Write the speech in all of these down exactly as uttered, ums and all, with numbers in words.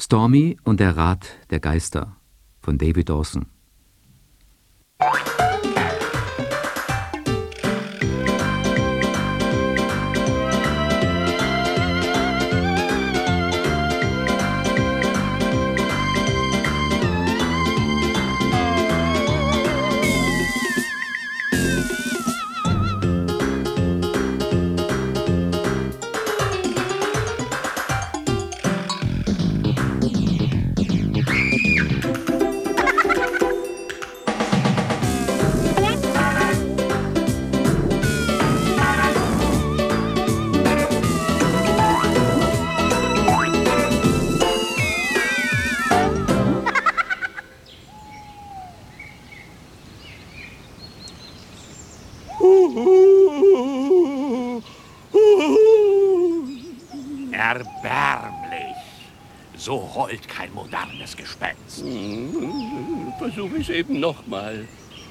Stormy und der Rat der Geister von David Dawson. Erbärmlich. So heult kein modernes Gespenst. Hm, versuch es eben nochmal.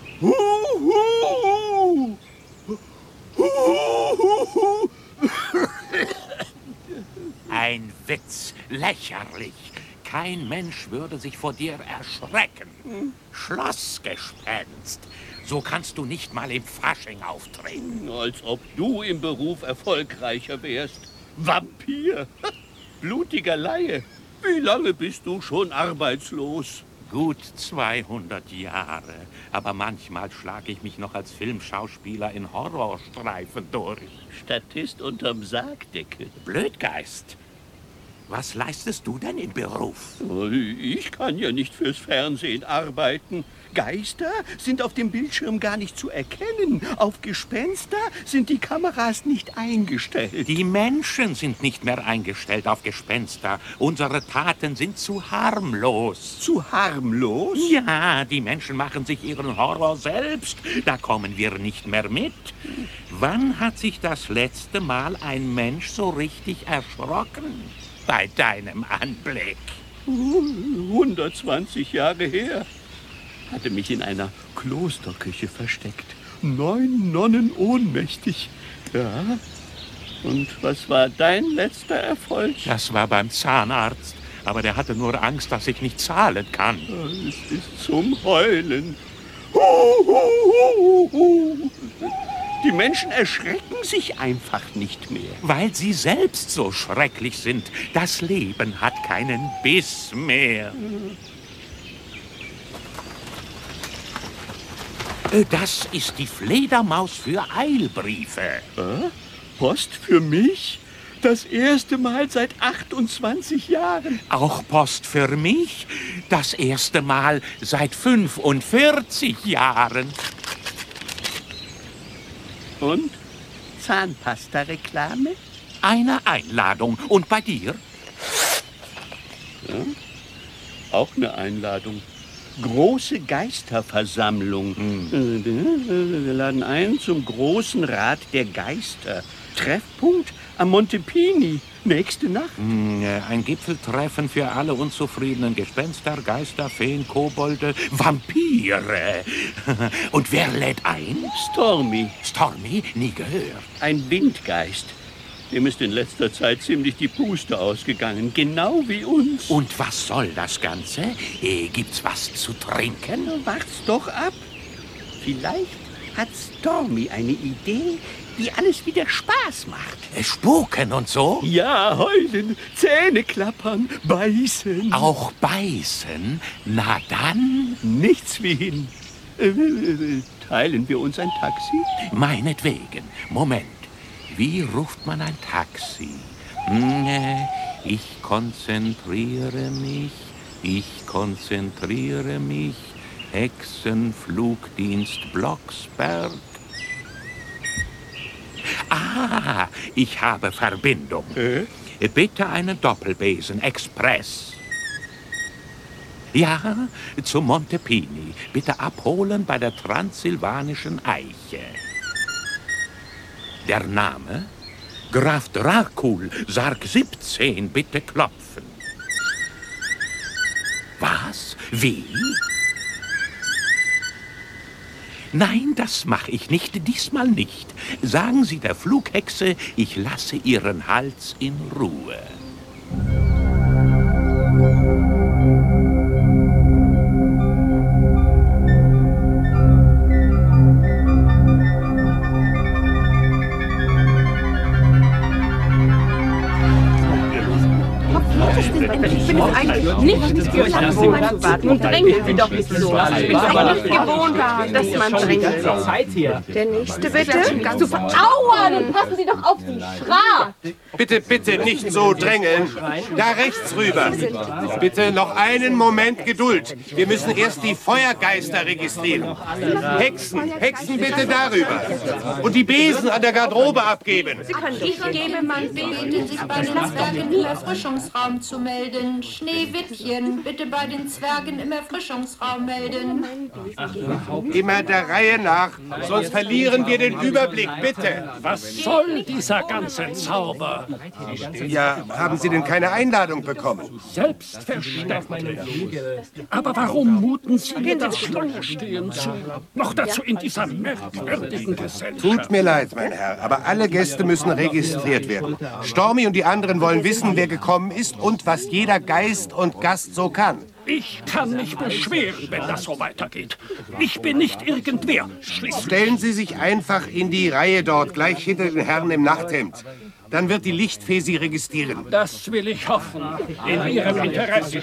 Ein Witz, lächerlich. Kein Mensch würde sich vor dir erschrecken. Schlossgespenst. So kannst du nicht mal im Fasching auftreten. Als ob du im Beruf erfolgreicher wärst. Vampir. Blutiger Laie. Wie lange bist du schon arbeitslos? Gut zweihundert Jahre. Aber manchmal schlage ich mich noch als Filmschauspieler in Horrorstreifen durch. Statist unterm Sargdeckel. Blödgeist. Was leistest du denn im Beruf? Ich kann ja nicht fürs Fernsehen arbeiten. Geister sind auf dem Bildschirm gar nicht zu erkennen. Auf Gespenster sind die Kameras nicht eingestellt. Die Menschen sind nicht mehr eingestellt auf Gespenster. Unsere Taten sind zu harmlos. Zu harmlos? Ja, die Menschen machen sich ihren Horror selbst. Da kommen wir nicht mehr mit. Wann hat sich das letzte Mal ein Mensch so richtig erschrocken? Bei deinem Anblick. hundertzwanzig Jahre her. Hatte mich in einer Klosterküche versteckt. Neun Nonnen ohnmächtig. Ja. Und was war dein letzter Erfolg? Das war beim Zahnarzt. Aber der hatte nur Angst, dass ich nicht zahlen kann. Es ist zum Heulen. Hu, hu, hu, hu. Die Menschen erschrecken sich einfach nicht mehr. Weil sie selbst so schrecklich sind. Das Leben hat keinen Biss mehr. Das ist die Fledermaus für Eilbriefe. Äh? Post für mich? Das erste Mal seit achtundzwanzig Jahren. Auch Post für mich? Das erste Mal seit fünfundvierzig Jahren. Und? Zahnpasta-Reklame? Eine Einladung. Und bei dir? Ja, auch eine Einladung. Große Geisterversammlung. Hm. Wir laden ein zum großen Rat der Geister. Treffpunkt am Montepini. Nächste Nacht. Ein Gipfeltreffen für alle unzufriedenen Gespenster, Geister, Feen, Kobolde, Vampire. Und wer lädt ein? Stormy. Stormy? Nie gehört. Ein Windgeist. Dem ist in letzter Zeit ziemlich die Puste ausgegangen. Genau wie uns. Und was soll das Ganze? Äh, gibt's was zu trinken? Wart's doch ab. Vielleicht hat Stormy eine Idee, die alles wieder Spaß macht. Spuken und so? Ja, heulen, Zähne klappern, beißen. Auch beißen? Na dann? Nichts wie hin. Äh, teilen wir uns ein Taxi? Meinetwegen. Moment. Wie ruft man ein Taxi? Hm, ich konzentriere mich, ich konzentriere mich. Hexenflugdienst Blocksberg. Ah, ich habe Verbindung. Äh? Bitte einen Doppelbesen Express. Ja, zu Montepini. Bitte abholen bei der Transsilvanischen Eiche. Der Name? Graf Dracul, Sarg siebzehn, bitte klopfen. Was? Wie? Nein, das mache ich nicht, diesmal nicht. Sagen Sie der Flughexe, ich lasse Ihren Hals in Ruhe. Ich bin es eigentlich nicht gewohnt, auf jemanden zu warten. Nun drängeln Sie doch nicht so. Ich bin es eigentlich nicht gewohnt, dass man drängelt. Der nächste bitte. Super. Aua, nun passen Sie doch auf die Schra. Bitte, bitte nicht so drängeln. Da rechts rüber. Bitte noch einen Moment Geduld. Wir müssen erst die Feuergeister registrieren. Hexen, Hexen bitte darüber. Und die Besen an der Garderobe abgeben. Ich gebe mein Beten, sich bei den Zwergen im Erfrischungsraum zu melden. Schneewittchen, bitte bei den Zwergen im Erfrischungsraum melden. Immer der Reihe nach, sonst verlieren wir den Überblick, bitte. Was soll dieser ganze Zauber? Ja, haben Sie denn keine Einladung bekommen? Selbstverständlich. Aber warum muten Sie mir das Schlangenstehen zu? Noch dazu in dieser merkwürdigen Gesellschaft. Tut mir leid, mein Herr, aber alle Gäste müssen registriert werden. Stormy und die anderen wollen wissen, wer gekommen ist und was jeder Geist und Gast so kann. Ich kann mich beschweren, wenn das so weitergeht. Ich bin nicht irgendwer. Schließlich. Stellen Sie sich einfach in die Reihe dort, gleich hinter den Herren im Nachthemd. Dann wird die Lichtfee Sie registrieren. Das will ich hoffen. In Ihrem Interesse.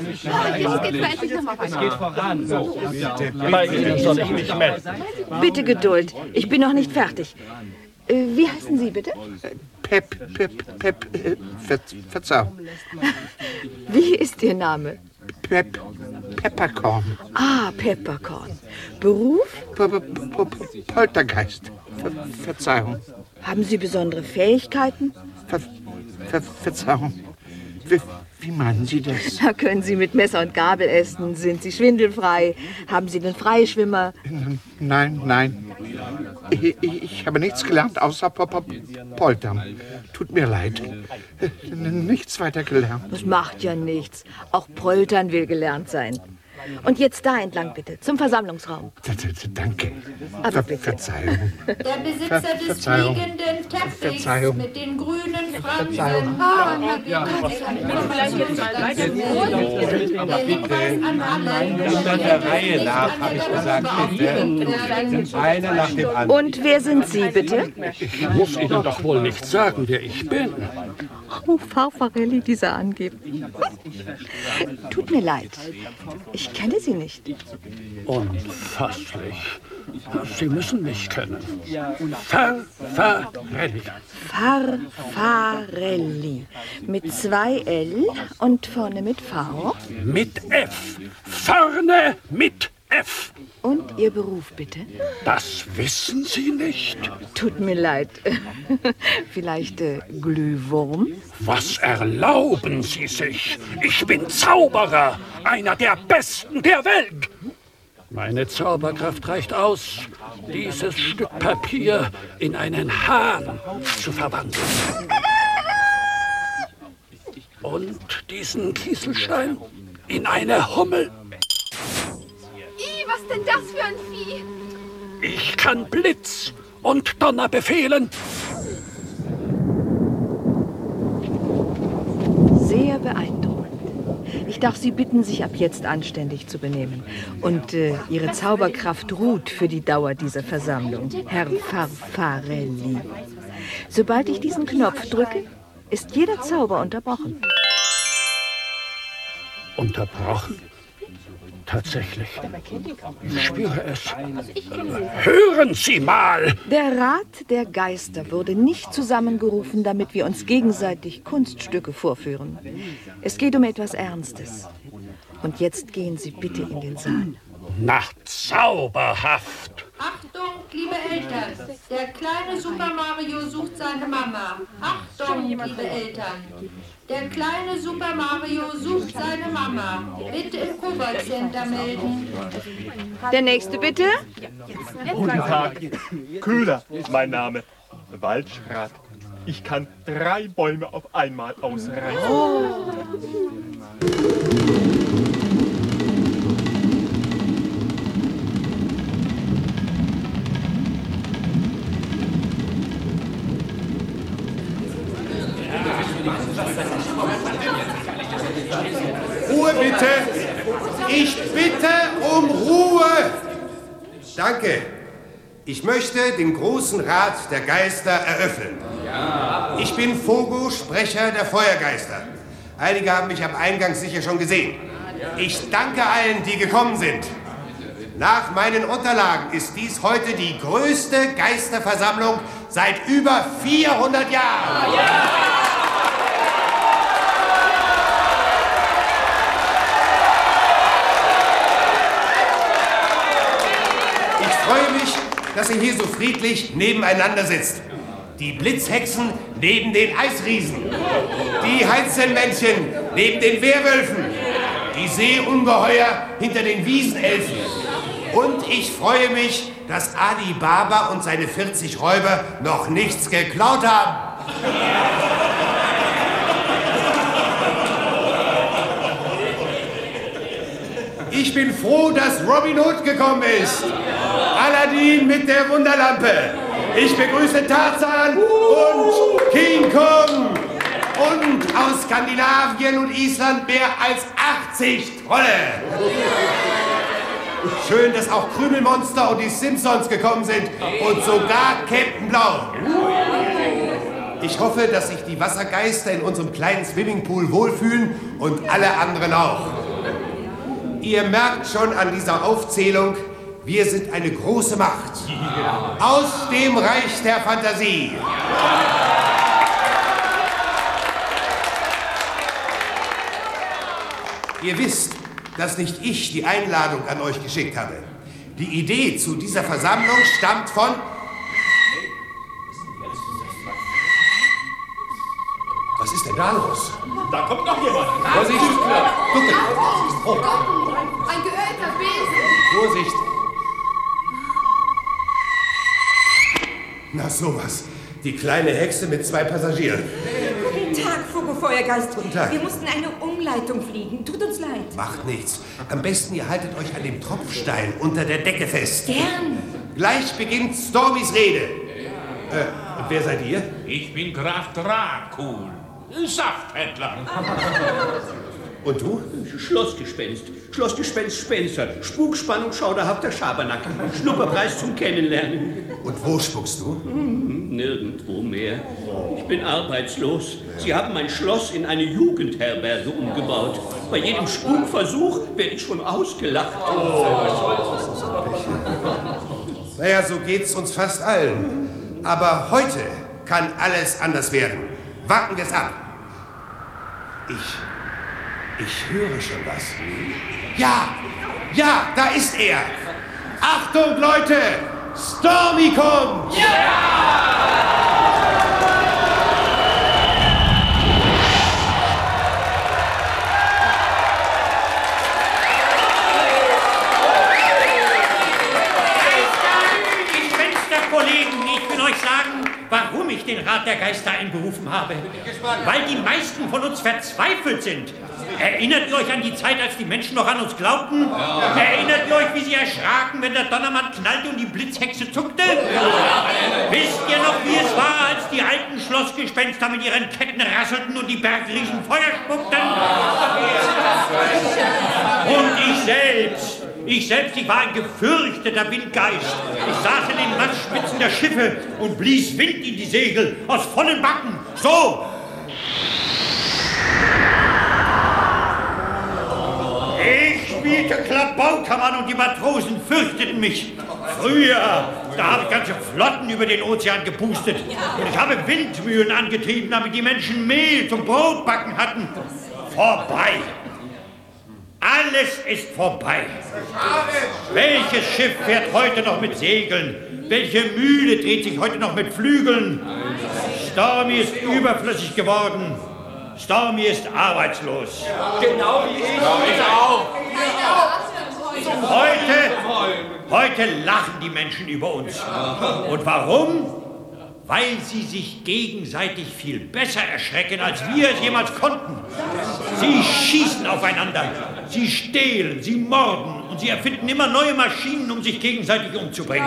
Es geht voran. Bei Ihnen soll ich mich melden. Bitte Geduld. Ich bin noch nicht fertig. Äh, wie heißen Sie bitte? Pep, Pep, Pep, äh, Ver, Verzeihung. Wie ist Ihr Name? Pep, Peppercorn. Ah, Peppercorn. Beruf? P -p -p Poltergeist. Ver Verzeihung. Haben Sie besondere Fähigkeiten? Ver Ver Verzeihung. Wie, wie meinen Sie das? Da können Sie mit Messer und Gabel essen. Sind Sie schwindelfrei? Haben Sie den Freischwimmer? Nein, nein. Ich, ich, ich habe nichts gelernt, außer Pop Poltern. Tut mir leid. Nichts weiter gelernt. Das macht ja nichts. Auch Poltern will gelernt sein. Und jetzt da entlang bitte, zum Versammlungsraum. Danke. Aber Ver Verzeihung. Der Besitzer Ver des Verzeihung. fliegenden Teppichs Verzeihung. mit den grünen Fransen. Verzeihung. Ah, ja. Vielleicht jetzt mal weiter. Der Hinweis an alle. Unter der Reihe nach, habe ich gesagt, bitte. Einer nach dem anderen. Und wer sind Sie bitte? Ich muss Ihnen doch wohl nicht sagen, wer ich bin. Oh, Farfarelli, dieser Angeber. Tut mir leid. Ich kenne Sie nicht. Unfasslich. Sie müssen mich kennen. Farfarelli. Farfarelli. Mit zwei L und vorne mit V. Mit F. Vorne mit F. Und Ihr Beruf, bitte? Das wissen Sie nicht. Tut mir leid. Vielleicht äh, Glühwurm? Was erlauben Sie sich? Ich bin Zauberer, einer der Besten der Welt. Meine Zauberkraft reicht aus, dieses Stück Papier in einen Hahn zu verwandeln. Und diesen Kieselstein in eine Hummel. Was denn das für ein Vieh? Ich kann Blitz und Donner befehlen. Sehr beeindruckend. Ich darf Sie bitten, sich ab jetzt anständig zu benehmen. Und äh, Ihre Zauberkraft ruht für die Dauer dieser Versammlung, Herr Farfarelli. Sobald ich diesen Knopf drücke, ist jeder Zauber unterbrochen. Unterbrochen? Tatsächlich. Ich spüre es. Hören Sie mal! Der Rat der Geister wurde nicht zusammengerufen, damit wir uns gegenseitig Kunststücke vorführen. Es geht um etwas Ernstes. Und jetzt gehen Sie bitte in den Saal. Na, zauberhaft! Achtung, liebe Eltern, der kleine Super Mario sucht seine Mama. Achtung, liebe Eltern, der kleine Super Mario sucht seine Mama. Bitte im Kobold-Center melden. Der nächste bitte. Guten Tag, Köhler ist mein Name. Waldschrat. Ich kann drei Bäume auf einmal ausreißen. Oh. Ruhe bitte! Ich bitte um Ruhe! Danke. Ich möchte den großen Rat der Geister eröffnen. Ich bin Fogo, Sprecher der Feuergeister. Einige haben mich am Eingang sicher schon gesehen. Ich danke allen, die gekommen sind. Nach meinen Unterlagen ist dies heute die größte Geisterversammlung seit über vierhundert Jahren. Ich freue mich, dass ihr hier so friedlich nebeneinander sitzt. Die Blitzhexen neben den Eisriesen, die Heinzelmännchen neben den Werwölfen, die Seeungeheuer hinter den Wiesenelfen. Und ich freue mich, dass Ali Baba und seine vierzig Räuber noch nichts geklaut haben. Ich bin froh, dass Robin Hood gekommen ist. Aladdin mit der Wunderlampe. Ich begrüße Tarzan und King Kong. Und aus Skandinavien und Island mehr als achtzig Trolle. Schön, dass auch Krümelmonster und die Simpsons gekommen sind und sogar Captain Blau. Ich hoffe, dass sich die Wassergeister in unserem kleinen Swimmingpool wohlfühlen und alle anderen auch. Ihr merkt schon an dieser Aufzählung, wir sind eine große Macht. Aus dem Reich der Fantasie. Ihr wisst, dass nicht ich die Einladung an euch geschickt habe. Die Idee zu dieser Versammlung stammt von... Was ist denn da los? Da kommt noch jemand. Vorsicht! Ducke! Oh. Ein geölter Besen! Vorsicht! Na sowas. Die kleine Hexe mit zwei Passagieren. Guten Tag, Vogelfeuergeist. Guten Tag. Wir mussten eine Umleitung fliegen. Tut uns leid. Macht nichts. Am besten, ihr haltet euch an dem Tropfstein unter der Decke fest. Gern. Gleich beginnt Stormys Rede. Äh, und wer seid ihr? Ich bin Graf Dracul, Safthändler. Und du? Schlossgespenst. Schlossgespenst Spencer. Spukspannung, schauderhafter Schabernack. Schnupperpreis zum Kennenlernen. Und wo spuckst du? Hm, nirgendwo mehr. Ich bin arbeitslos. Sie haben mein Schloss in eine Jugendherberge umgebaut. Bei jedem Spukversuch werde ich schon ausgelacht. Oh. Naja, so geht's uns fast allen. Aber heute kann alles anders werden. Warten wir es ab. Ich... Ich höre schon was. Ja, ja, da ist er. Achtung, Leute! Stormy kommt! Ja! Kollegen, ich will euch sagen, warum ich den Rat der Geister einberufen habe. Weil die meisten von uns verzweifelt sind. Erinnert ihr euch an die Zeit, als die Menschen noch an uns glaubten? Ja. Erinnert ihr euch, wie sie erschraken, wenn der Donnermann knallte und die Blitzhexe zuckte? Ja. Wisst ihr noch, wie es war, als die alten Schlossgespenster mit ihren Ketten rasselten und die Bergriesen Feuer spuckten? Und ich selbst, ich selbst, ich war ein gefürchteter Windgeist. Ich saß in den Mastspitzen der Schiffe und blies Wind in die Segel aus vollen Backen. So! Ich spielte Klabautermann und die Matrosen fürchteten mich. Früher, da habe ich ganze Flotten über den Ozean gepustet. Und ich habe Windmühlen angetrieben, damit die Menschen Mehl zum Brotbacken hatten. Vorbei. Alles ist vorbei. Welches Schiff fährt heute noch mit Segeln? Welche Mühle dreht sich heute noch mit Flügeln? Stormy ist überflüssig geworden. Stormy ist arbeitslos. Genau wie ich. Ich auch. Heute, heute lachen die Menschen über uns. Und warum? Weil sie sich gegenseitig viel besser erschrecken, als wir es jemals konnten. Sie schießen aufeinander, sie stehlen, sie morden und sie erfinden immer neue Maschinen, um sich gegenseitig umzubringen.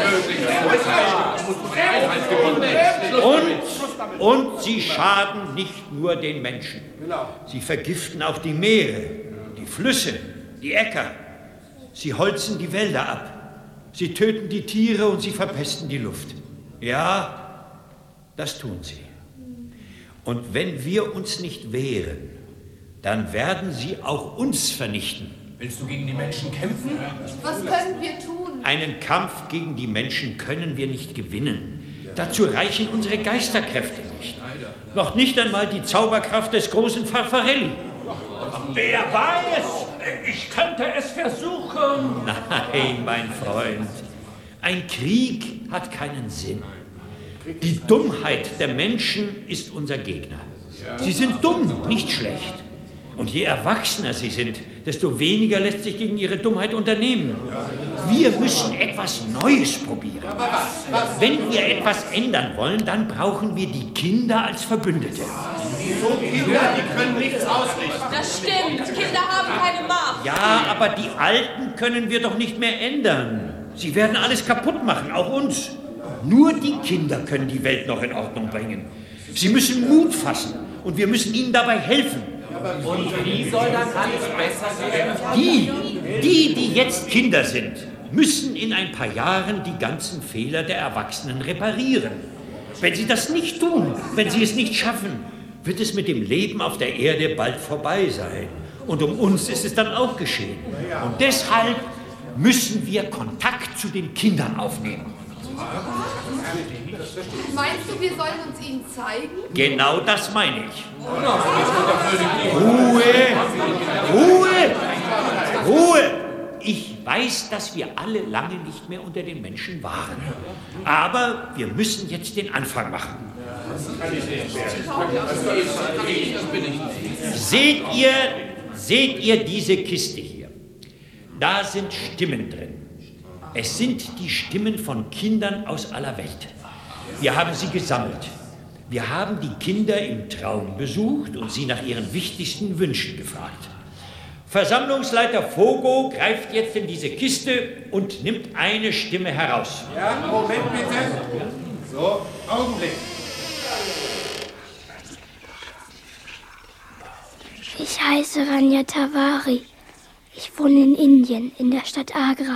Und, und sie schaden nicht nur den Menschen. Sie vergiften auch die Meere, die Flüsse, die Äcker. Sie holzen die Wälder ab. Sie töten die Tiere und sie verpesten die Luft. Ja, das tun sie. Und wenn wir uns nicht wehren, dann werden sie auch uns vernichten. Willst du gegen die Menschen kämpfen? Was können wir tun? Einen Kampf gegen die Menschen können wir nicht gewinnen. Dazu reichen unsere Geisterkräfte nicht. Noch nicht einmal die Zauberkraft des großen Farfarelli. Wer weiß, ich könnte es versuchen. Nein, mein Freund, ein Krieg hat keinen Sinn. Die Dummheit der Menschen ist unser Gegner. Sie sind dumm, nicht schlecht. Und je erwachsener sie sind, desto weniger lässt sich gegen ihre Dummheit unternehmen. Wir müssen etwas Neues probieren. Wenn wir etwas ändern wollen, dann brauchen wir die Kinder als Verbündete. So Kinder, die können nichts ausrichten. Das stimmt, Kinder haben keine Macht. Ja, aber die Alten können wir doch nicht mehr ändern. Sie werden alles kaputt machen, auch uns. Nur die Kinder können die Welt noch in Ordnung bringen. Sie müssen Mut fassen und wir müssen ihnen dabei helfen. Und wie soll das alles besser werden? Die, die, die jetzt Kinder sind, müssen in ein paar Jahren die ganzen Fehler der Erwachsenen reparieren. Wenn sie das nicht tun, wenn sie es nicht schaffen, wird es mit dem Leben auf der Erde bald vorbei sein. Und um uns ist es dann auch geschehen. Und deshalb müssen wir Kontakt zu den Kindern aufnehmen. Meinst du, wir sollen uns ihnen zeigen? Genau das meine ich. Ruhe! Ruhe! Ruhe! Ich weiß, dass wir alle lange nicht mehr unter den Menschen waren. Aber wir müssen jetzt den Anfang machen. Seht ihr, seht ihr diese Kiste hier? Da sind Stimmen drin. Es sind die Stimmen von Kindern aus aller Welt. Wir haben sie gesammelt. Wir haben die Kinder im Traum besucht und sie nach ihren wichtigsten Wünschen gefragt. Versammlungsleiter Fogo greift jetzt in diese Kiste und nimmt eine Stimme heraus. Ja, Moment bitte. So, Augenblick. Ich heiße Rania Tavari. Ich wohne in Indien, in der Stadt Agra.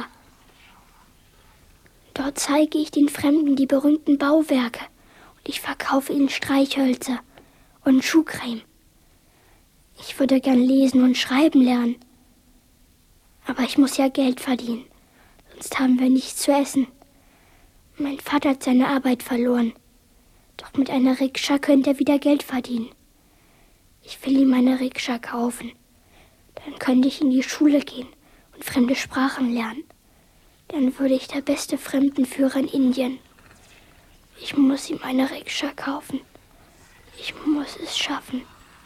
Dort zeige ich den Fremden die berühmten Bauwerke und ich verkaufe ihnen Streichhölzer und Schuhcreme. Ich würde gern lesen und schreiben lernen. Aber ich muss ja Geld verdienen, sonst haben wir nichts zu essen. Mein Vater hat seine Arbeit verloren. Doch mit einer Rikscha könnte er wieder Geld verdienen. Ich will ihm eine Rikscha kaufen. Dann könnte ich in die Schule gehen und fremde Sprachen lernen. Dann würde ich der beste Fremdenführer in Indien. Ich muss ihm eine Rikscha kaufen. Ich muss es schaffen.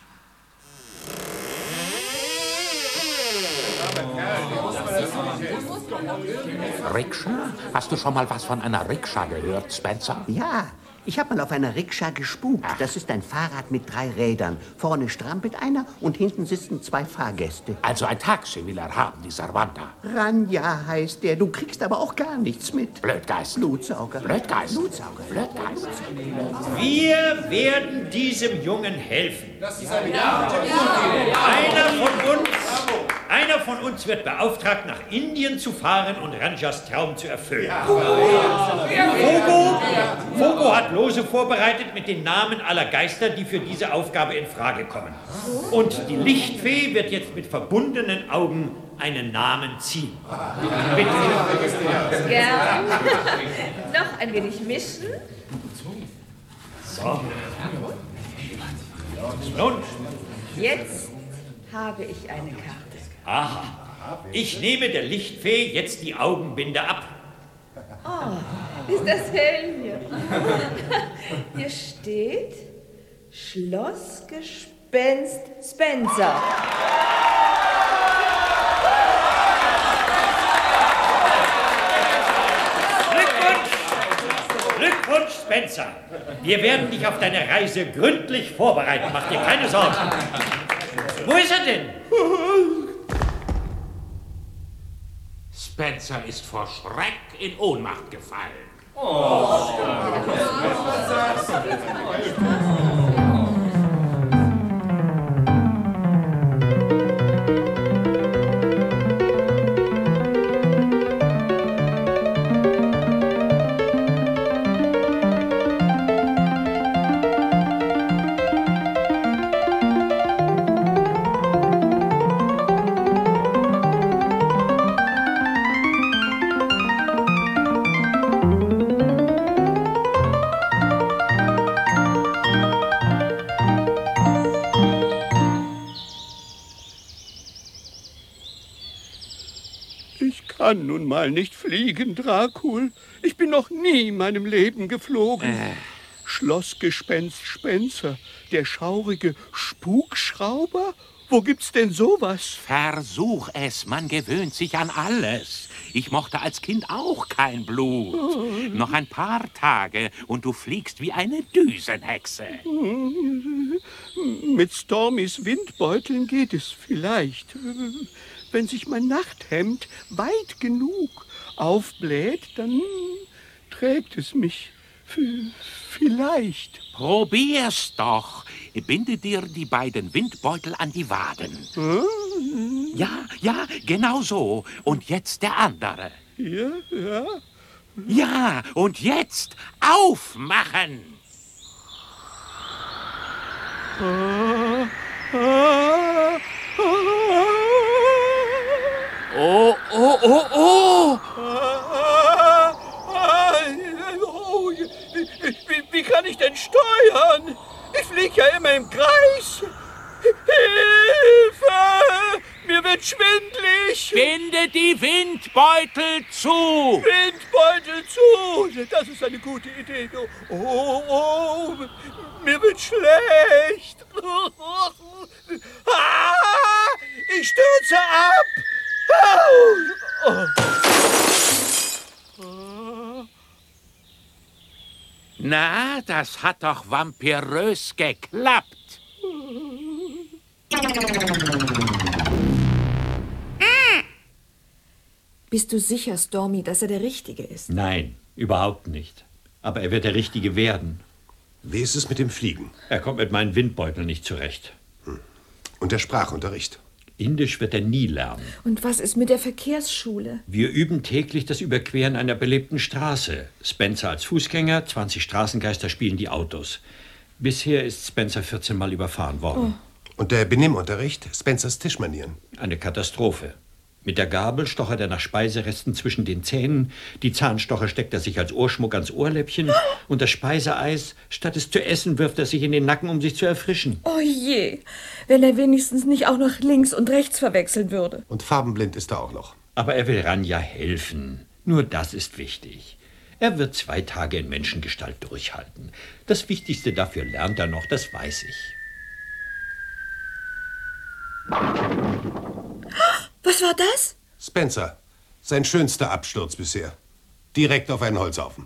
Rikscha? Hast du schon mal was von einer Rikscha gehört, Spencer? Ja, ich habe mal auf einer Rikscha gespukt. Ach. Das ist ein Fahrrad mit drei Rädern. Vorne strampelt einer und hinten sitzen zwei Fahrgäste. Also ein Taxi will er haben, dieser Wanda. Ranja heißt der. Du kriegst aber auch gar nichts mit. Blödgeist. Blutsauger. Blödgeist. Blutsauger. Blödgeist. Wir werden diesem Jungen helfen. Das ist eine ja. Einer von uns, einer von uns wird beauftragt, nach Indien zu fahren und Ranjas Traum zu erfüllen. Fogo, Fogo hat Lose vorbereitet mit den Namen aller Geister, die für diese Aufgabe in Frage kommen. Und die Lichtfee wird jetzt mit verbundenen Augen einen Namen ziehen. Bitte. Gern. Noch ein wenig mischen. So. Nun. Jetzt habe ich eine Karte. Aha. Ich nehme der Lichtfee jetzt die Augenbinde ab. Oh, ist das hell hier. Hier steht Schlossgespenst Spencer. Glückwunsch! Glückwunsch, Spencer! Wir werden dich auf deine Reise gründlich vorbereiten. Mach dir keine Sorgen. Wo ist er denn? Spencer ist vor Schreck in Ohnmacht gefallen. Oh. Ich kann nun mal nicht fliegen, Dracul. Ich bin noch nie in meinem Leben geflogen. Äh. Schlossgespenst Spencer, der schaurige Spukschrauber? Wo gibt's denn sowas? Versuch es, man gewöhnt sich an alles. Ich mochte als Kind auch kein Blut. Oh. Noch ein paar Tage und du fliegst wie eine Düsenhexe. Mit Stormys Windbeuteln geht es vielleicht. Wenn sich mein Nachthemd weit genug aufbläht, dann trägt es mich. Vielleicht. Probier's doch. Binde dir die beiden Windbeutel an die Waden. Hm? Ja, ja, genau so. Und jetzt der andere. Ja, ja. Ja, und jetzt aufmachen. Ah, ah, ah. Oh, oh, oh, oh. Ah, ah, oh. Wie, wie kann ich denn steuern? Ich fliege ja immer im Kreis. Hilfe! Mir wird schwindlig. Binde die Windbeutel zu. Windbeutel zu. Das ist eine gute Idee. Oh, oh, mir wird schlecht. Ah, ich stürze ab. Oh. Oh. Na, das hat doch vampirös geklappt. Bist du sicher, Stormy, dass er der Richtige ist? Nein, überhaupt nicht. Aber er wird der Richtige werden. Wie ist es mit dem Fliegen? Er kommt mit meinen Windbeuteln nicht zurecht. Hm. Und der Sprachunterricht? Indisch wird er nie lernen. Und was ist mit der Verkehrsschule? Wir üben täglich das Überqueren einer belebten Straße. Spencer als Fußgänger, zwanzig Straßengeister spielen die Autos. Bisher ist Spencer vierzehn Mal überfahren worden. Oh. Und der Benimmunterricht? Spencers Tischmanieren? Eine Katastrophe. Mit der Gabel stochert er nach Speiseresten zwischen den Zähnen, die Zahnstocher steckt er sich als Ohrschmuck ans Ohrläppchen und das Speiseeis, statt es zu essen, wirft er sich in den Nacken, um sich zu erfrischen. Oh je, wenn er wenigstens nicht auch noch links und rechts verwechseln würde. Und farbenblind ist er auch noch. Aber er will Ranja helfen. Nur das ist wichtig. Er wird zwei Tage in Menschengestalt durchhalten. Das Wichtigste dafür lernt er noch, das weiß ich. Was war das? Spencer. Sein schönster Absturz bisher. Direkt auf einen Holzhaufen.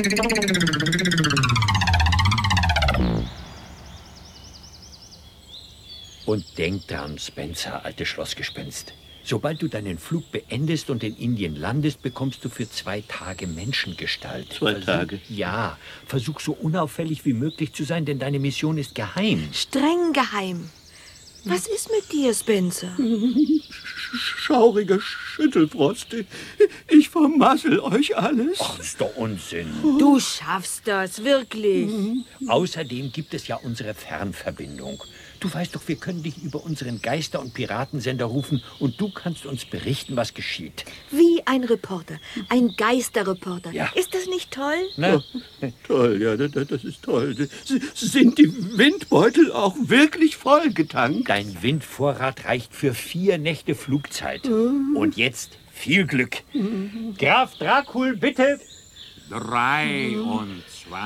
Und denk dran, Spencer, alte Schlossgespenst. Sobald du deinen Flug beendest und in Indien landest, bekommst du für zwei Tage Menschengestalt. Zwei Versuch, Tage? Ja. Versuch so unauffällig wie möglich zu sein, denn deine Mission ist geheim. Streng geheim. Was ist mit dir, Spencer? Schauriger Schüttelfrost. Ich vermassel euch alles. Ach, ist doch Unsinn. Du schaffst das, wirklich. Mhm. Außerdem gibt es ja unsere Fernverbindung. Du weißt doch, wir können dich über unseren Geister- und Piratensender rufen und du kannst uns berichten, was geschieht. Wie ein Reporter, ein Geisterreporter. Ja. Ist das nicht toll? Na? Oh, toll, ja, das, das ist toll. Sind die Windbeutel auch wirklich vollgetankt? Dein Windvorrat reicht für vier Nächte Flugzeit. Mhm. Und jetzt viel Glück. Mhm. Graf Dracul, bitte. Dreiundzwanzig,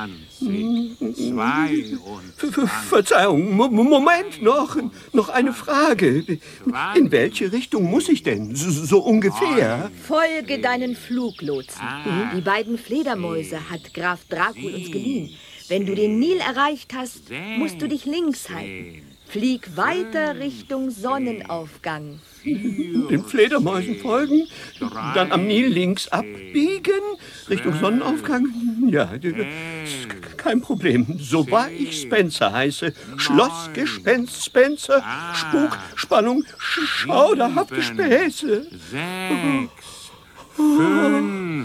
zweiundzwanzig. Verzeihung, Moment noch. Noch eine Frage. In welche Richtung muss ich denn? So, so ungefähr? Folge deinen Fluglotsen. Die beiden Fledermäuse hat Graf Dracul uns geliehen. Wenn du den Nil erreicht hast, musst du dich links halten. Flieg weiter Richtung Sonnenaufgang. Den Fledermäusen folgen, dann am Nil links abbiegen, Richtung Sonnenaufgang. Ja, kein Problem. So wahr ich Spencer heiße, Schlossgespenst Spencer, Spuk, Spannung, schauderhafte Späße. Sechs, fünf,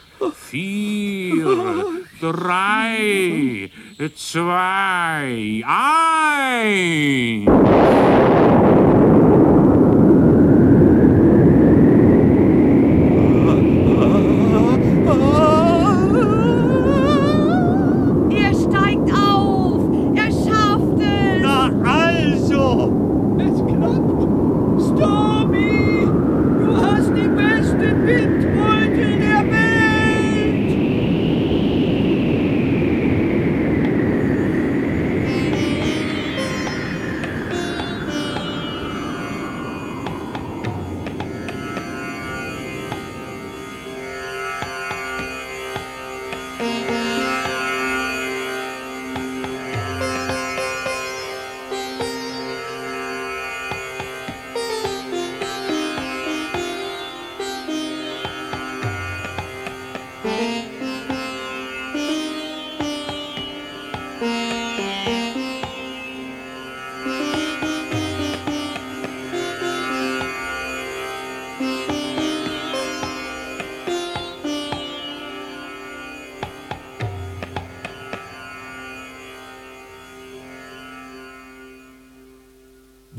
vier, drei, zwei, eins. Stormy, du hast die beste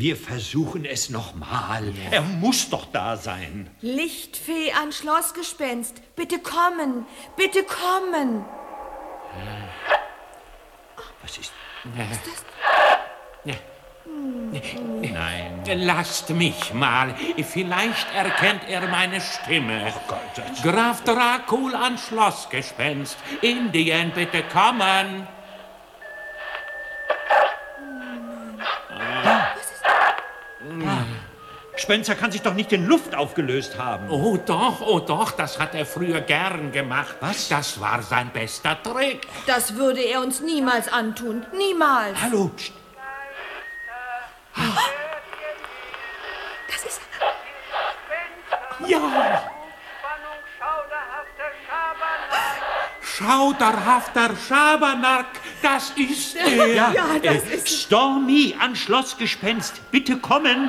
Wir versuchen es nochmal. Er muss doch da sein. Lichtfee an Schlossgespenst, bitte kommen, bitte kommen. Was ist... Was ist das? Nein. Lasst mich mal. Vielleicht erkennt er meine Stimme. Oh Gott. Graf Dracul an Schlossgespenst. Indien, bitte kommen. Spencer kann sich doch nicht in Luft aufgelöst haben. Oh doch, oh doch, das hat er früher gern gemacht. Was? Das war sein bester Trick. Das würde er uns niemals antun. Niemals. Hallo. Psst. Das ist... Ja. Schauderhafter Schabernack, das ist er. Ja, Ja, das äh, ist... Stormy an Schlossgespenst, bitte kommen.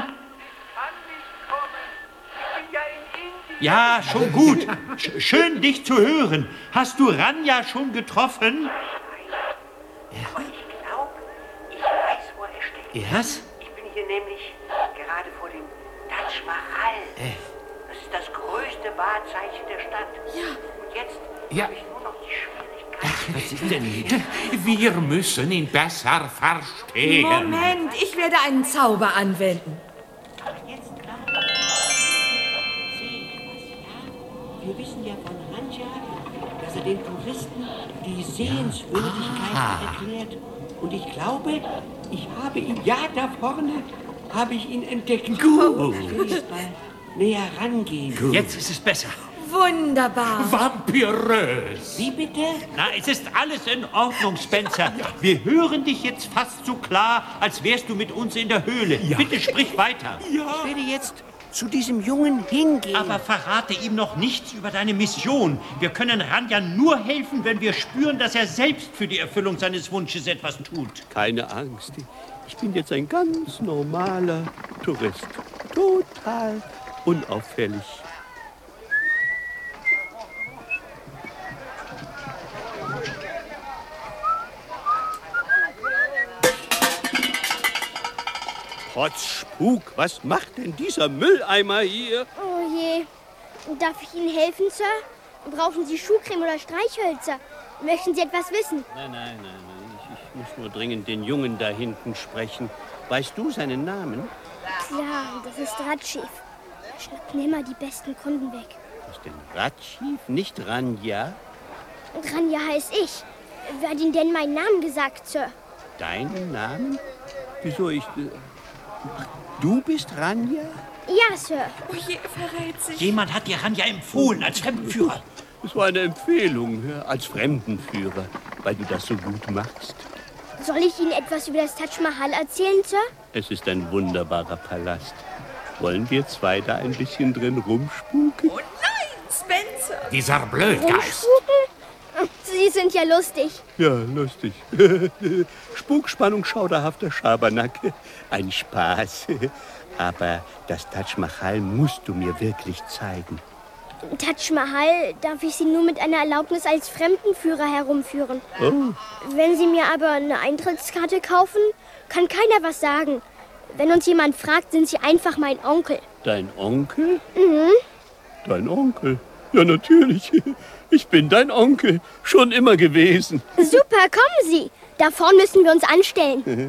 Ja, schon gut. Sch- schön, dich zu hören. Hast du Ranja schon getroffen? Aber ich glaube, ich weiß, wo er steckt. Was? Ich bin hier nämlich gerade vor dem Taj Mahal. Äh. Das ist das größte Wahrzeichen der Stadt. Ja. Und jetzt Ja. habe ich nur noch die Schwierigkeit. Was ist denn? Wir müssen ihn besser verstehen. Moment, ich werde einen Zauber anwenden. Jetzt klar. Sehe ich was, ja? Wir wissen ja von Ranja, dass er den Touristen die Sehenswürdigkeit Ah. erklärt. Und ich glaube, ich habe ihn, ja, da vorne habe ich ihn entdeckt. Gut. Ich will jetzt mal näher rangehen. Jetzt ist es besser. Wunderbar. Vampirös. Wie bitte? Na, es ist alles in Ordnung, Spencer. Wir hören dich jetzt fast so klar, als wärst du mit uns in der Höhle. Bitte sprich weiter. Ich werde jetzt zu diesem Jungen hingehen. Aber verrate ihm noch nichts über deine Mission. Wir können Ranja nur helfen, wenn wir spüren, dass er selbst für die Erfüllung seines Wunsches etwas tut. Keine Angst. Ich bin jetzt ein ganz normaler Tourist. Total unauffällig. Potz Spuk, was macht denn dieser Mülleimer hier? Oh je. Darf ich Ihnen helfen, Sir? Brauchen Sie Schuhcreme oder Streichhölzer? Möchten Sie etwas wissen? Nein, nein, nein, nein. Ich, ich muss nur dringend den Jungen da hinten sprechen. Weißt du seinen Namen? Klar, das ist Ratschif. Er schnappt mir immer die besten Kunden weg. Was denn Ratschif, nicht Ranja? Ranja heiß ich. Wer hat Ihnen denn meinen Namen gesagt, Sir? Deinen Namen? Wieso ich... Äh, du bist Ranja? Ja, Sir. Oh je, verrät sich. Jemand hat dir Ranja empfohlen als Fremdenführer. Es war eine Empfehlung als Fremdenführer, weil du das so gut machst. Soll ich Ihnen etwas über das Taj Mahal erzählen, Sir? Es ist ein wunderbarer Palast. Wollen wir zwei da ein bisschen drin rumspuken? Oh nein, Spencer. Dieser Blödgeist. Rumspuken? Sie sind ja lustig. Ja, lustig. Spukspannung, schauderhafter Schabernack. Ein Spaß. Aber das Taj Mahal musst du mir wirklich zeigen. Taj Mahal darf ich Sie nur mit einer Erlaubnis als Fremdenführer herumführen. Oh. Wenn Sie mir aber eine Eintrittskarte kaufen, kann keiner was sagen. Wenn uns jemand fragt, sind Sie einfach mein Onkel. Dein Onkel? Mhm. Dein Onkel? Ja, natürlich. Ich bin dein Onkel. Schon immer gewesen. Super, kommen Sie. Da vorne müssen wir uns anstellen.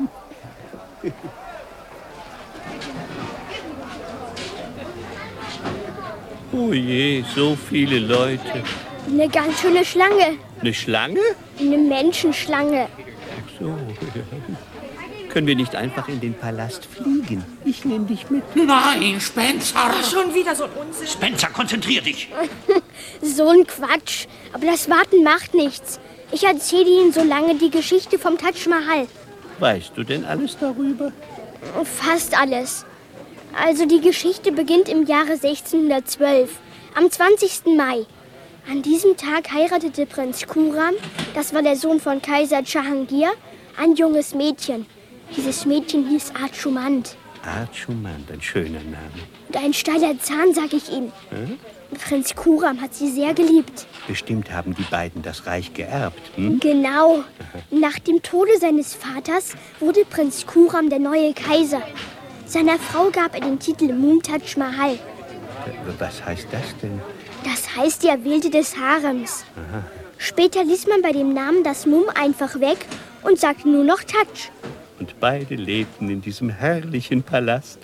Oh je, so viele Leute. Eine ganz schöne Schlange. Eine Schlange? Eine Menschenschlange. Ach so. Können wir nicht einfach in den Palast fliegen? Ich nehme dich mit. Nein, Spencer. Oh, schon wieder so ein Unsinn. Spencer, konzentrier dich. So ein Quatsch. Aber das Warten macht nichts. Ich erzähle Ihnen so lange die Geschichte vom Taj Mahal. Weißt du denn alles darüber? Fast alles. Also die Geschichte beginnt im Jahre sechzehnhundertzwölf, am zwanzigsten Mai. An diesem Tag heiratete Prinz Khurram, das war der Sohn von Kaiser Dschahangir, ein junges Mädchen. Dieses Mädchen hieß Arjumand. Arjumand, ein schöner Name. Und ein steiler Zahn, sag ich Ihnen. Hm? Prinz Kuram hat sie sehr geliebt. Bestimmt haben die beiden das Reich geerbt. Hm? Genau. Nach dem Tode seines Vaters wurde Prinz Kuram der neue Kaiser. Seiner Frau gab er den Titel Mumtaj Mahal. Was heißt das denn? Das heißt die Erwählte des Harems. Aha. Später ließ man bei dem Namen das Mum einfach weg und sagte nur noch Taj. Und beide lebten in diesem herrlichen Palast.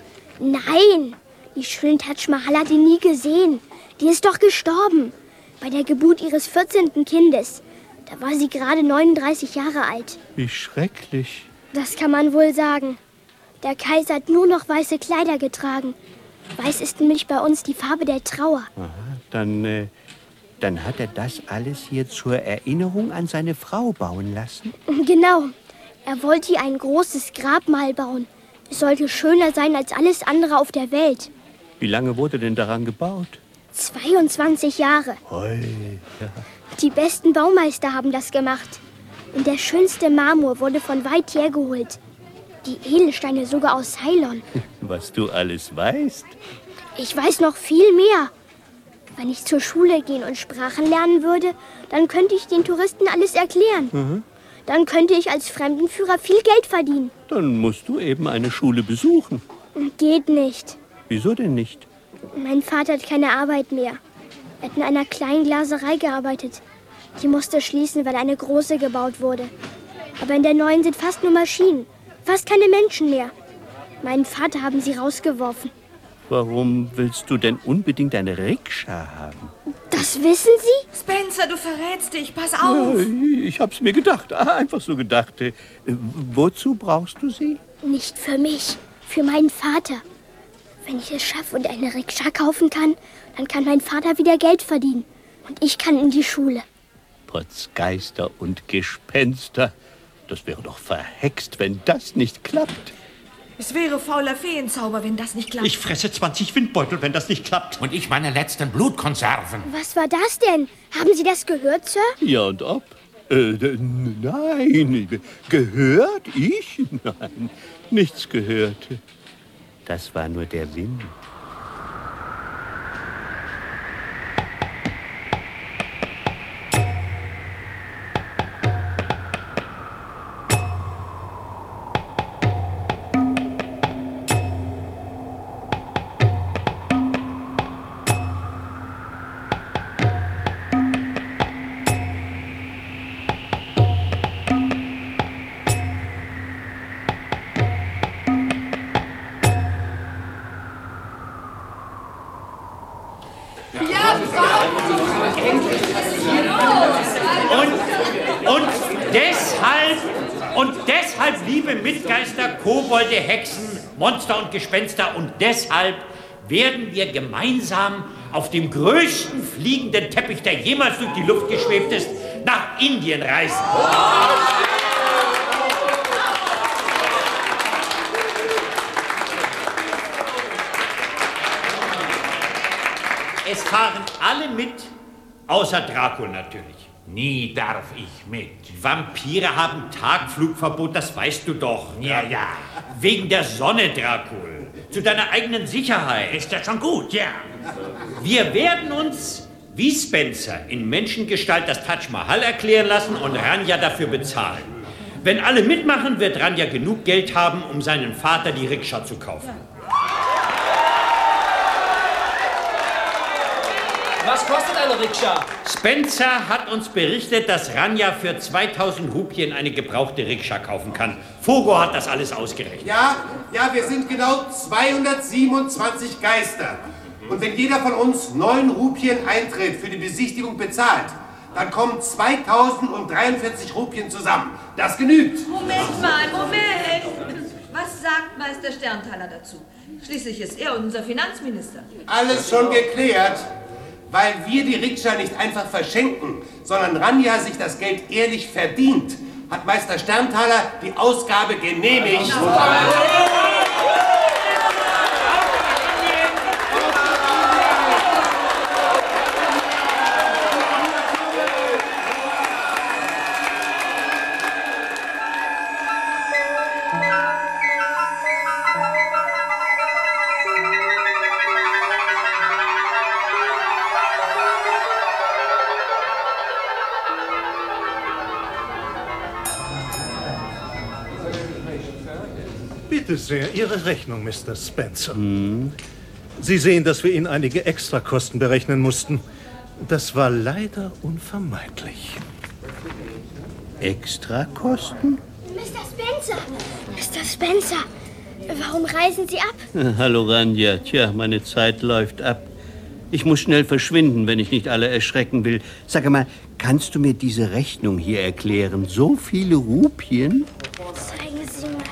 Nein, die schöne Taj Mahal hat ihn nie gesehen. Die ist doch gestorben. Bei der Geburt ihres vierzehnten Kindes. Da war sie gerade neununddreißig Jahre alt. Wie schrecklich. Das kann man wohl sagen. Der Kaiser hat nur noch weiße Kleider getragen. Weiß ist nämlich bei uns die Farbe der Trauer. Aha, dann, äh, dann hat er das alles hier zur Erinnerung an seine Frau bauen lassen? Genau. Er wollte ihr ein großes Grabmal bauen. Es sollte schöner sein als alles andere auf der Welt. Wie lange wurde denn daran gebaut? zweiundzwanzig Jahre. Oi, ja. Die besten Baumeister haben das gemacht. Und der schönste Marmor wurde von weit her geholt. Die Edelsteine sogar aus Ceylon. Was du alles weißt. Ich weiß noch viel mehr. Wenn ich zur Schule gehen und Sprachen lernen würde, dann könnte ich den Touristen alles erklären. Mhm. Dann könnte ich als Fremdenführer viel Geld verdienen. Dann musst du eben eine Schule besuchen. Geht nicht. Wieso denn nicht? Mein Vater hat keine Arbeit mehr. Er hat in einer kleinen Glaserei gearbeitet. Die musste schließen, weil eine große gebaut wurde. Aber in der neuen sind fast nur Maschinen. Fast keine Menschen mehr. Meinen Vater haben sie rausgeworfen. Warum willst du denn unbedingt eine Rikscha haben? Das wissen Sie? Spencer, du verrätst dich. Pass auf. Ja, ich hab's mir gedacht. Einfach so gedacht. Äh, Wozu brauchst du sie? Nicht für mich. Für meinen Vater. Wenn ich es schaffe und eine Rikscha kaufen kann, dann kann mein Vater wieder Geld verdienen. Und ich kann in die Schule. Potz Geister und Gespenster. Das wäre doch verhext, wenn das nicht klappt. Es wäre fauler Feenzauber, wenn das nicht klappt. Ich fresse zwanzig Windbeutel, wenn das nicht klappt. Und ich meine letzten Blutkonserven. Was war das denn? Haben Sie das gehört, Sir? Ja und ob? Äh, nein. Gehört? Ich? Nein, nichts gehört. Das war nur der Wind. Mitgeister, Kobolde, Hexen, Monster und Gespenster. Und deshalb werden wir gemeinsam auf dem größten fliegenden Teppich, der jemals durch die Luft geschwebt ist, nach Indien reisen. Es fahren alle mit, außer Dracul natürlich. Nie darf ich mit. Vampire haben Tagflugverbot, das weißt du doch. Ja, ja. Wegen der Sonne, Dracul. Zu deiner eigenen Sicherheit. Ist ja schon gut, ja. Wir werden uns, wie Spencer, in Menschengestalt das Taj Mahal erklären lassen und Rania dafür bezahlen. Wenn alle mitmachen, wird Rania genug Geld haben, um seinem Vater die Rikscha zu kaufen. Was kostet eine Rikscha? Spencer hat uns berichtet, dass Rania für zweitausend Rupien eine gebrauchte Rikscha kaufen kann. Fogo hat das alles ausgerechnet. Ja, ja, wir sind genau zweihundertsiebenundzwanzig Geister. Und wenn jeder von uns neun Rupien Eintritt für die Besichtigung bezahlt, dann kommen zweitausenddreiundvierzig Rupien zusammen. Das genügt. Moment mal, Moment. Was sagt Meister Sternthaler dazu? Schließlich ist er unser Finanzminister. Alles schon geklärt. Weil wir die Rikscha nicht einfach verschenken, sondern Rania sich das Geld ehrlich verdient, hat Meister Sternthaler die Ausgabe genehmigt. Bitte sehr, Ihre Rechnung, Mister Spencer. Hm. Sie sehen, dass wir Ihnen einige Extrakosten berechnen mussten. Das war leider unvermeidlich. Extrakosten? Mister Spencer! Mister Spencer! Warum reisen Sie ab? Hallo, Ranja. Tja, meine Zeit läuft ab. Ich muss schnell verschwinden, wenn ich nicht alle erschrecken will. Sag mal, kannst du mir diese Rechnung hier erklären? So viele Rupien? Zeigen Sie mal.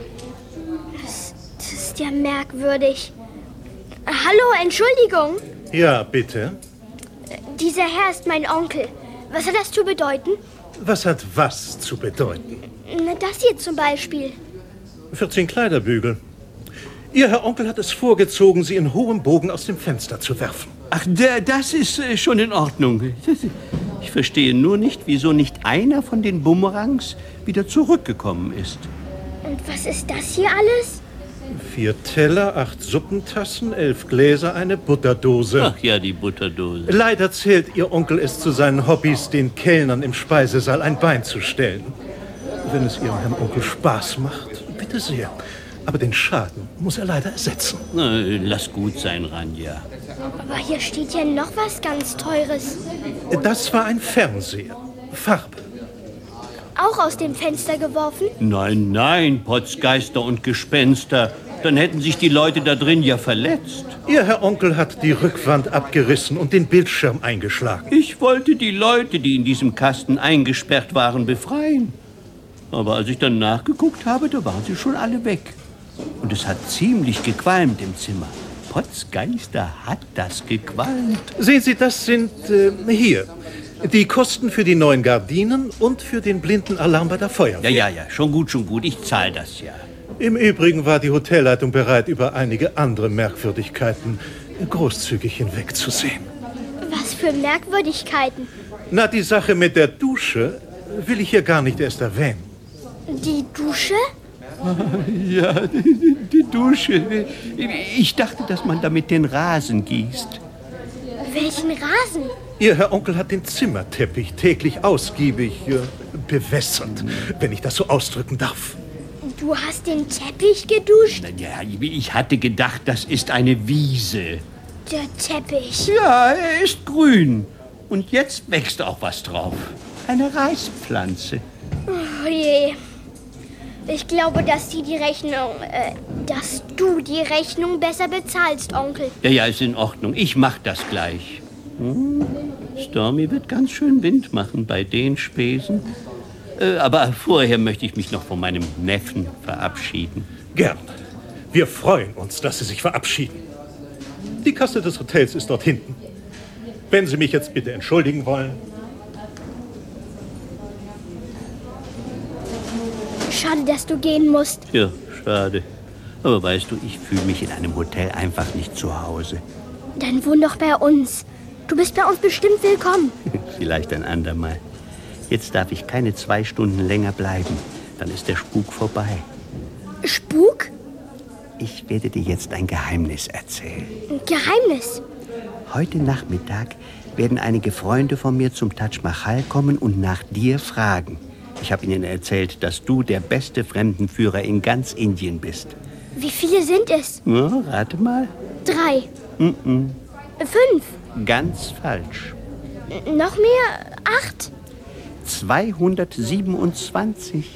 Das, das ist ja merkwürdig. Hallo, Entschuldigung. Ja, bitte. Dieser Herr ist mein Onkel. Was hat das zu bedeuten? Was hat was zu bedeuten? Na, das hier zum Beispiel. vierzehn Kleiderbügel. Ihr Herr Onkel hat es vorgezogen, sie in hohem Bogen aus dem Fenster zu werfen. Ach, der, das ist äh, schon in Ordnung. Ich verstehe nur nicht, wieso nicht einer von den Bumerangs wieder zurückgekommen ist. Und was ist das hier alles? Vier Teller, acht Suppentassen, elf Gläser, eine Butterdose. Ach ja, die Butterdose. Leider zählt Ihr Onkel es zu seinen Hobbys, den Kellnern im Speisesaal ein Bein zu stellen. Wenn es Ihrem Herrn Onkel Spaß macht, bitte sehr. Aber den Schaden muss er leider ersetzen. Na, lass gut sein, Ranja. Aber hier steht ja noch was ganz Teures. Das war ein Fernseher. Farbe. Auch aus dem Fenster geworfen? Nein, nein, Potzgeister und Gespenster. Dann hätten sich die Leute da drin ja verletzt. Ihr Herr Onkel hat die Rückwand abgerissen und den Bildschirm eingeschlagen. Ich wollte die Leute, die in diesem Kasten eingesperrt waren, befreien. Aber als ich dann nachgeguckt habe, da waren sie schon alle weg. Und es hat ziemlich gequalmt im Zimmer. Potzgeister hat das gequalmt. Sehen Sie, das sind äh, hier die Kosten für die neuen Gardinen und für den Blindenalarm bei der Feuerwehr. Ja, ja, ja, schon gut, schon gut. Ich zahle das ja. Im Übrigen war die Hotelleitung bereit, über einige andere Merkwürdigkeiten großzügig hinwegzusehen. Was für Merkwürdigkeiten? Na, die Sache mit der Dusche will ich hier gar nicht erst erwähnen. Die Dusche? Ja, die, die Dusche. Ich dachte, dass man damit den Rasen gießt. Welchen Rasen? Ihr Herr Onkel hat den Zimmerteppich täglich ausgiebig äh, bewässert, wenn ich das so ausdrücken darf. Du hast den Teppich geduscht? Ja, ich hatte gedacht, das ist eine Wiese. Der Teppich? Ja, er ist grün. Und jetzt wächst auch was drauf. Eine Reispflanze. Oh je. Ich glaube, dass die die Rechnung, äh, dass du die Rechnung besser bezahlst, Onkel. Ja, ja, ist in Ordnung. Ich mach das gleich. Hm, Stormy wird ganz schön Wind machen bei den Spesen. Äh, aber vorher möchte ich mich noch von meinem Neffen verabschieden. Gern. Wir freuen uns, dass Sie sich verabschieden. Die Kasse des Hotels ist dort hinten. Wenn Sie mich jetzt bitte entschuldigen wollen. Schade, dass du gehen musst. Ja, schade. Aber weißt du, ich fühle mich in einem Hotel einfach nicht zu Hause. Dann wohn doch bei uns. Du bist bei uns bestimmt willkommen. Vielleicht ein andermal. Jetzt darf ich keine zwei Stunden länger bleiben. Dann ist der Spuk vorbei. Spuk? Ich werde dir jetzt ein Geheimnis erzählen. Ein Geheimnis? Heute Nachmittag werden einige Freunde von mir zum Taj Mahal kommen und nach dir fragen. Ich habe ihnen erzählt, dass du der beste Fremdenführer in ganz Indien bist. Wie viele sind es? Ja, rate mal. Drei. Mm-mm. Fünf. Ganz falsch. Noch mehr? Acht. zweihundertsiebenundzwanzig.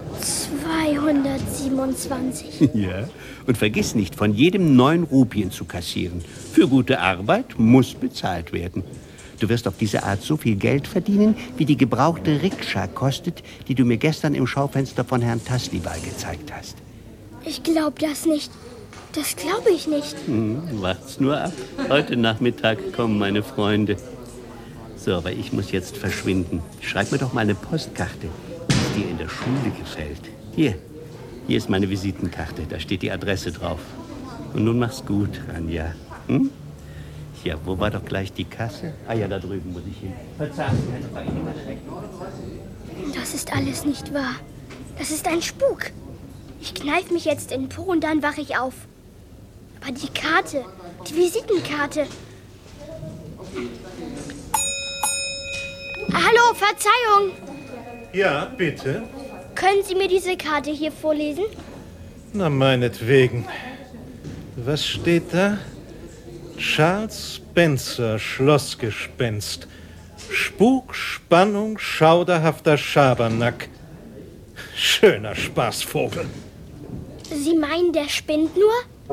zweihundertsiebenundzwanzig. Ja. Und vergiss nicht, von jedem neun Rupien zu kassieren. Für gute Arbeit muss bezahlt werden. Du wirst auf diese Art so viel Geld verdienen, wie die gebrauchte Rikscha kostet, die du mir gestern im Schaufenster von Herrn Tasliwal gezeigt hast. Ich glaube das nicht. Das glaube ich nicht. Hm, wart's nur ab. Heute Nachmittag kommen meine Freunde. So, aber ich muss jetzt verschwinden. Schreib mir doch mal eine Postkarte, die dir in der Schule gefällt. Hier, hier ist meine Visitenkarte. Da steht die Adresse drauf. Und nun mach's gut, Ranja. Hm? Ja, wo war doch gleich die Kasse? Ah ja, da drüben muss ich hin. Verzeihen, kann ich bei Ihnen erschrecken? Das ist alles nicht wahr. Das ist ein Spuk. Ich kneife mich jetzt in den Po und dann wache ich auf. Aber die Karte, die Visitenkarte. Hallo, Verzeihung. Ja, bitte. Können Sie mir diese Karte hier vorlesen? Na, meinetwegen. Was steht da? Charles Spencer, Schlossgespenst. Spuk, Spannung, schauderhafter Schabernack. Schöner Spaßvogel. Sie meinen, der spinnt nur?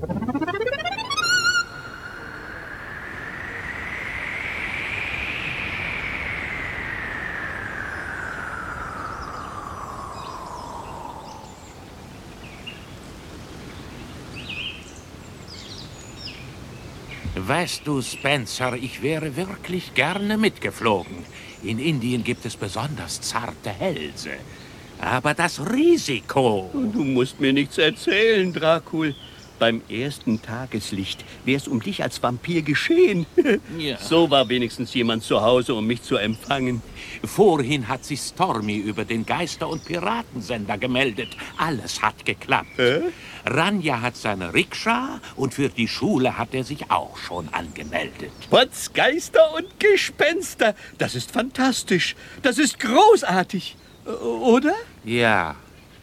Weißt du, Spencer, ich wäre wirklich gerne mitgeflogen. In Indien gibt es besonders zarte Hälse. Aber das Risiko... Du musst mir nichts erzählen, Dracul. Beim ersten Tageslicht wäre es um dich als Vampir geschehen. Ja. So war wenigstens jemand zu Hause, um mich zu empfangen. Vorhin hat sich Stormy über den Geister- und Piratensender gemeldet. Alles hat geklappt. Äh? Ranja hat seine Rikscha und für die Schule hat er sich auch schon angemeldet. Potz, Geister und Gespenster. Das ist fantastisch. Das ist großartig. Oder? Ja,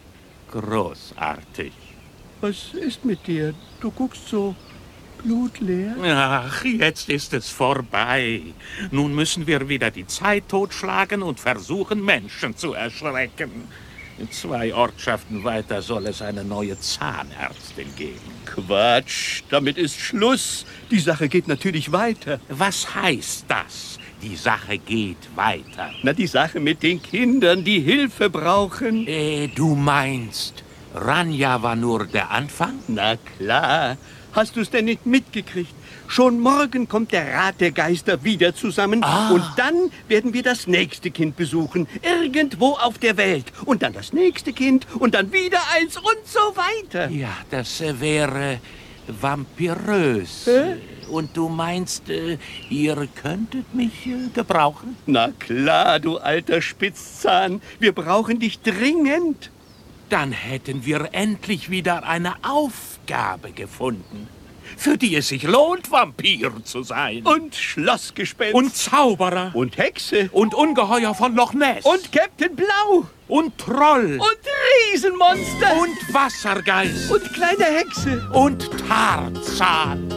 großartig. Was ist mit dir? Du guckst so blutleer. Ach, jetzt ist es vorbei. Nun müssen wir wieder die Zeit totschlagen und versuchen, Menschen zu erschrecken. Zwei Ortschaften weiter soll es eine neue Zahnärztin geben. Quatsch, damit ist Schluss. Die Sache geht natürlich weiter. Was heißt das? Die Sache geht weiter. Na, die Sache mit den Kindern, die Hilfe brauchen. Äh, du meinst, Ranja war nur der Anfang? Na klar. Hast du es denn nicht mitgekriegt? Schon morgen kommt der Rat der Geister wieder zusammen. Ah. Und dann werden wir das nächste Kind besuchen. Irgendwo auf der Welt. Und dann das nächste Kind. Und dann wieder eins und so weiter. Ja, das äh, wäre vampirös. Hä? Und du meinst, äh, ihr könntet mich äh, gebrauchen? Na klar, du alter Spitzzahn. Wir brauchen dich dringend. Dann hätten wir endlich wieder eine Aufgabe gefunden, für die es sich lohnt, Vampir zu sein. Und Schlossgespenst. Und Zauberer. Und Hexe. Und Ungeheuer von Loch Ness. Und Captain Blau. Und Troll. Und Riesenmonster. Und Wassergeist. Und kleine Hexe. Und Tarzan.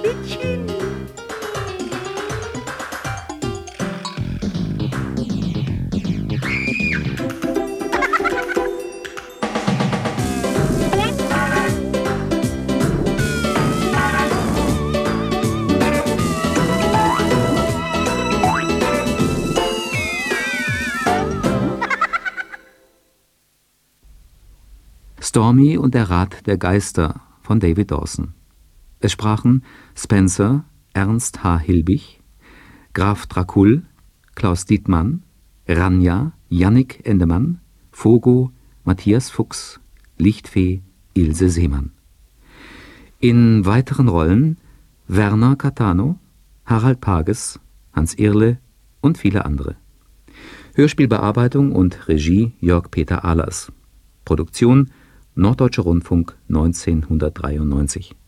Stormy und der Rat der Geister von David Dawson. Es sprachen Spencer, Ernst H. Hilbig, Graf Dracul, Klaus Dietmann, Ranja, Jannik Endemann, Fogo, Matthias Fuchs, Lichtfee, Ilse Seemann. In weiteren Rollen Werner Catano, Harald Pages, Hans Irle und viele andere. Hörspielbearbeitung und Regie Jörg Peter Ahlers. Produktion Norddeutscher Rundfunk neunzehnhundertdreiundneunzig.